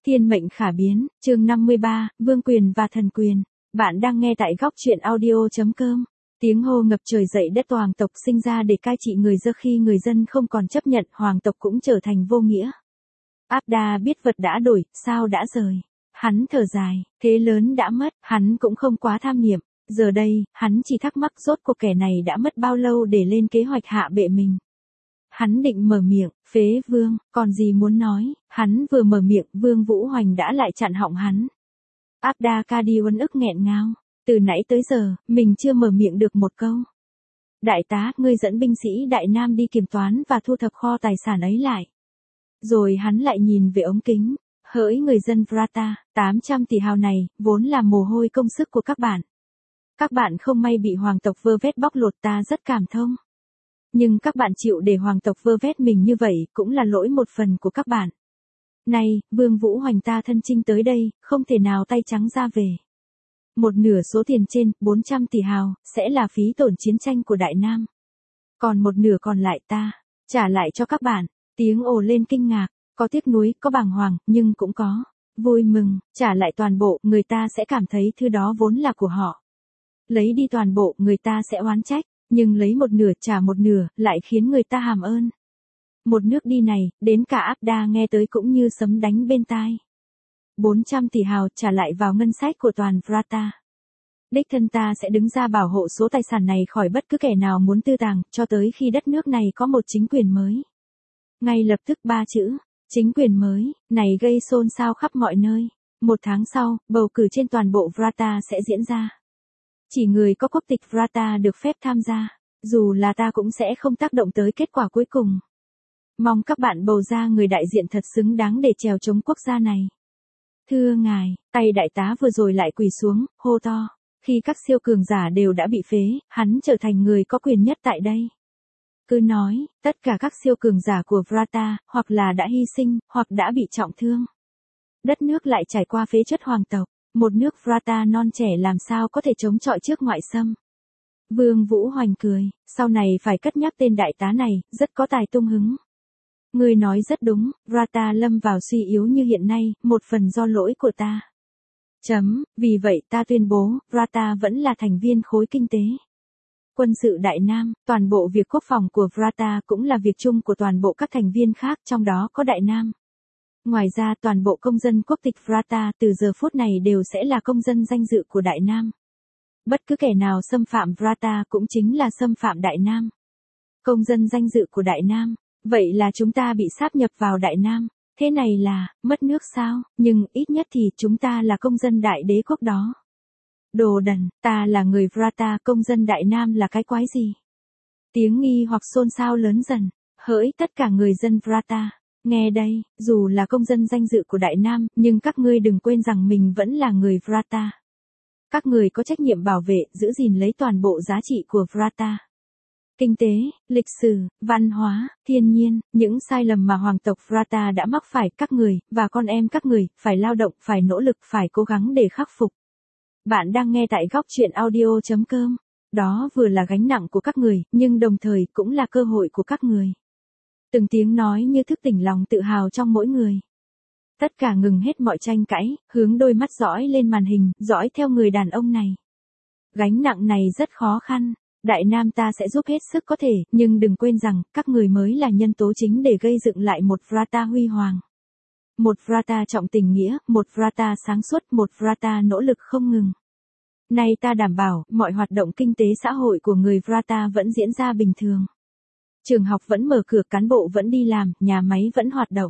Thiên mệnh khả biến, chương 53, vương quyền và thần quyền. Bạn đang nghe tại góc truyện audio.com. Tiếng hô ngập trời dậy đất hoàng tộc sinh ra để cai trị người Dơ khi người dân không còn chấp nhận hoàng tộc cũng trở thành vô nghĩa. Abda biết vật đã đổi, sao đã rời. Hắn thở dài, thế lớn đã mất, hắn cũng không quá tham niệm. Giờ đây, hắn chỉ thắc mắc rốt cuộc kẻ này đã mất bao lâu để lên kế hoạch hạ bệ mình. Hắn định mở miệng, phế vương, còn gì muốn nói, hắn vừa mở miệng, Vương Vũ Hoành đã lại chặn họng hắn. Abda Kadi uất ức nghẹn ngào, từ nãy tới giờ, mình chưa mở miệng được một câu. Đại tá, ngươi dẫn binh sĩ Đại Nam đi kiểm toán và thu thập kho tài sản ấy lại. Rồi hắn lại nhìn về ống kính, hỡi người dân Vrata, 800 tỷ hào này, vốn là mồ hôi công sức của các bạn. Các bạn không may bị hoàng tộc vơ vét bóc lột, ta rất cảm thông. Nhưng các bạn chịu để hoàng tộc vơ vét mình như vậy cũng là lỗi một phần của các bạn. Này, Vương Vũ Hoành ta thân chinh tới đây, không thể nào tay trắng ra về. Một nửa số tiền trên, 400 tỷ hào, sẽ là phí tổn chiến tranh của Đại Nam. Còn một nửa còn lại ta, trả lại cho các bạn. Tiếng ồ lên kinh ngạc, có tiếc nuối, có bàng hoàng, nhưng cũng có vui mừng, trả lại toàn bộ, người ta sẽ cảm thấy thứ đó vốn là của họ. Lấy đi toàn bộ, người ta sẽ oán trách. Nhưng lấy một nửa trả một nửa, lại khiến người ta hàm ơn. Một nước đi này, đến cả Abda nghe tới cũng như sấm đánh bên tai. 400 tỷ hào trả lại vào ngân sách của toàn Vrata. Đích thân ta sẽ đứng ra bảo hộ số tài sản này khỏi bất cứ kẻ nào muốn tư tàng, cho tới khi đất nước này có một chính quyền mới. Ngay lập tức 3 chữ, chính quyền mới, này gây xôn xao khắp mọi nơi. 1 tháng sau, bầu cử trên toàn bộ Vrata sẽ diễn ra. Chỉ người có quốc tịch Vrata được phép tham gia, dù là ta cũng sẽ không tác động tới kết quả cuối cùng. Mong các bạn bầu ra người đại diện thật xứng đáng để chèo chống quốc gia này. Thưa ngài, tay đại tá vừa rồi lại quỳ xuống, hô to. Khi các siêu cường giả đều đã bị phế, hắn trở thành người có quyền nhất tại đây. Cứ nói, tất cả các siêu cường giả của Vrata, hoặc là đã hy sinh, hoặc đã bị trọng thương. Đất nước lại trải qua phế chất hoàng tộc. Một nước Vrata non trẻ làm sao có thể chống chọi trước ngoại xâm. Vương Vũ Hoành cười, sau này phải cất nhắc tên đại tá này, rất có tài tung hứng. Ngươi nói rất đúng, Vrata lâm vào suy yếu như hiện nay, một phần do lỗi của ta. Vì vậy ta tuyên bố, Vrata vẫn là thành viên khối kinh tế. Quân sự Đại Nam, toàn bộ việc quốc phòng của Vrata cũng là việc chung của toàn bộ các thành viên khác, trong đó có Đại Nam. Ngoài ra toàn bộ công dân quốc tịch Vrata từ giờ phút này đều sẽ là công dân danh dự của Đại Nam. Bất cứ kẻ nào xâm phạm Vrata cũng chính là xâm phạm Đại Nam. Công dân danh dự của Đại Nam, vậy là chúng ta bị sáp nhập vào Đại Nam. Thế này là, mất nước sao, nhưng ít nhất thì chúng ta là công dân đại đế quốc đó. Đồ đần, ta là người Vrata, công dân Đại Nam là cái quái gì? Tiếng nghi hoặc xôn xao lớn dần, hỡi tất cả người dân Vrata. Nghe đây, dù là công dân danh dự của Đại Nam, nhưng các ngươi đừng quên rằng mình vẫn là người Vrata. Các người có trách nhiệm bảo vệ, giữ gìn lấy toàn bộ giá trị của Vrata. Kinh tế, lịch sử, văn hóa, thiên nhiên, những sai lầm mà hoàng tộc Vrata đã mắc phải, các người, và con em các người, phải lao động, phải nỗ lực, phải cố gắng để khắc phục. Bạn đang nghe tại góc truyện audio.com. Đó vừa là gánh nặng của các người, nhưng đồng thời cũng là cơ hội của các người. Từng tiếng nói như thức tỉnh lòng tự hào trong mỗi người. Tất cả ngừng hết mọi tranh cãi, hướng đôi mắt dõi lên màn hình, dõi theo người đàn ông này. Gánh nặng này rất khó khăn, Đại Nam ta sẽ giúp hết sức có thể, nhưng đừng quên rằng, các người mới là nhân tố chính để gây dựng lại một Vrata huy hoàng. Một Vrata trọng tình nghĩa, một Vrata sáng suốt, một Vrata nỗ lực không ngừng. Nay ta đảm bảo, mọi hoạt động kinh tế xã hội của người Vrata vẫn diễn ra bình thường. Trường học vẫn mở cửa, cán bộ vẫn đi làm, nhà máy vẫn hoạt động.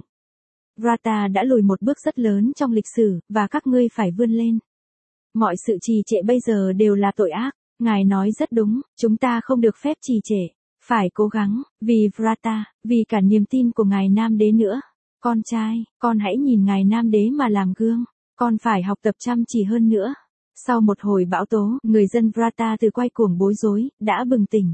Vrata đã lùi một bước rất lớn trong lịch sử, và các ngươi phải vươn lên. Mọi sự trì trệ bây giờ đều là tội ác. Ngài nói rất đúng, chúng ta không được phép trì trệ. Phải cố gắng, vì Vrata, vì cả niềm tin của ngài Nam Đế nữa. Con trai, con hãy nhìn ngài Nam Đế mà làm gương. Con phải học tập chăm chỉ hơn nữa. Sau một hồi bão tố, người dân Vrata từ quay cuồng bối rối, đã bừng tỉnh.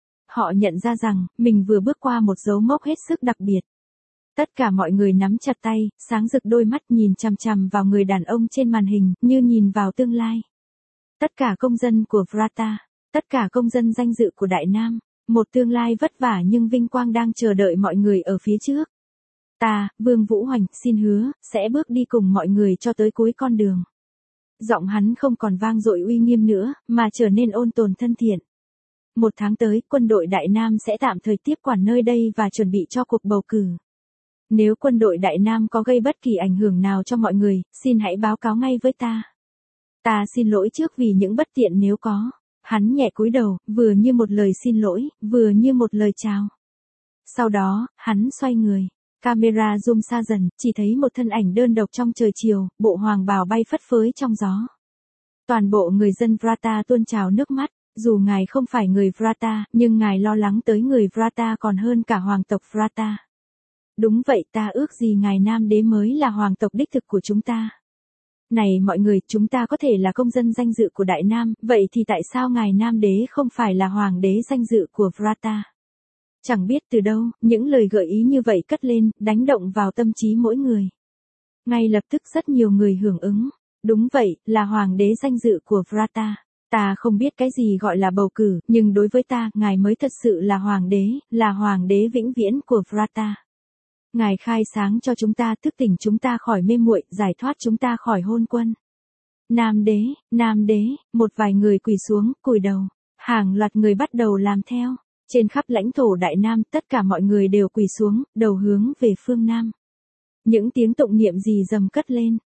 Họ nhận ra rằng, mình vừa bước qua một dấu mốc hết sức đặc biệt. Tất cả mọi người nắm chặt tay, sáng rực đôi mắt nhìn chằm chằm vào người đàn ông trên màn hình, như nhìn vào tương lai. Tất cả công dân của Vrata, tất cả công dân danh dự của Đại Nam, một tương lai vất vả nhưng vinh quang đang chờ đợi mọi người ở phía trước. Ta, Vương Vũ Hoành, xin hứa, sẽ bước đi cùng mọi người cho tới cuối con đường. Giọng hắn không còn vang dội uy nghiêm nữa, mà trở nên ôn tồn thân thiện. 1 tháng tới, quân đội Đại Nam sẽ tạm thời tiếp quản nơi đây và chuẩn bị cho cuộc bầu cử. Nếu quân đội Đại Nam có gây bất kỳ ảnh hưởng nào cho mọi người, xin hãy báo cáo ngay với ta. Ta xin lỗi trước vì những bất tiện nếu có. Hắn nhẹ cúi đầu, vừa như một lời xin lỗi, vừa như một lời chào. Sau đó, hắn xoay người. Camera zoom xa dần, chỉ thấy một thân ảnh đơn độc trong trời chiều, bộ hoàng bào bay phất phới trong gió. Toàn bộ người dân Vrata tuôn trào nước mắt, dù ngài không phải người Vrata, nhưng ngài lo lắng tới người Vrata còn hơn cả hoàng tộc Vrata. Đúng vậy, ta ước gì ngài Nam Đế mới là hoàng tộc đích thực của chúng ta. Này mọi người, chúng ta có thể là công dân danh dự của Đại Nam, vậy thì tại sao ngài Nam Đế không phải là hoàng đế danh dự của Vrata? Chẳng biết từ đâu, những lời gợi ý như vậy cất lên, đánh động vào tâm trí mỗi người. Ngay lập tức rất nhiều người hưởng ứng. Đúng vậy, là hoàng đế danh dự của Vrata. Ta không biết cái gì gọi là bầu cử, nhưng đối với ta, ngài mới thật sự là hoàng đế vĩnh viễn của Vrata. Ngài khai sáng cho chúng ta, thức tỉnh chúng ta khỏi mê muội, giải thoát chúng ta khỏi hôn quân. Nam đế, một vài người quỳ xuống, cúi đầu. Hàng loạt người bắt đầu làm theo. Trên khắp lãnh thổ Đại Nam, tất cả mọi người đều quỳ xuống, đầu hướng về phương Nam. Những tiếng tụng niệm rì rầm cất lên.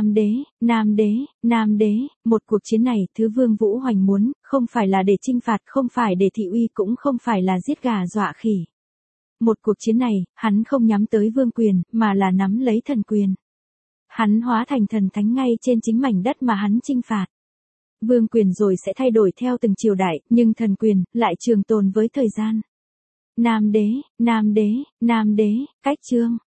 Nam đế, một cuộc chiến này, thứ Vương Vũ Hoành muốn, không phải là để chinh phạt, không phải để thị uy, cũng không phải là giết gà dọa khỉ. Một cuộc chiến này, hắn không nhắm tới vương quyền, mà là nắm lấy thần quyền. Hắn hóa thành thần thánh ngay trên chính mảnh đất mà hắn chinh phạt. Vương quyền rồi sẽ thay đổi theo từng triều đại, nhưng thần quyền lại trường tồn với thời gian. Nam đế, cách chương.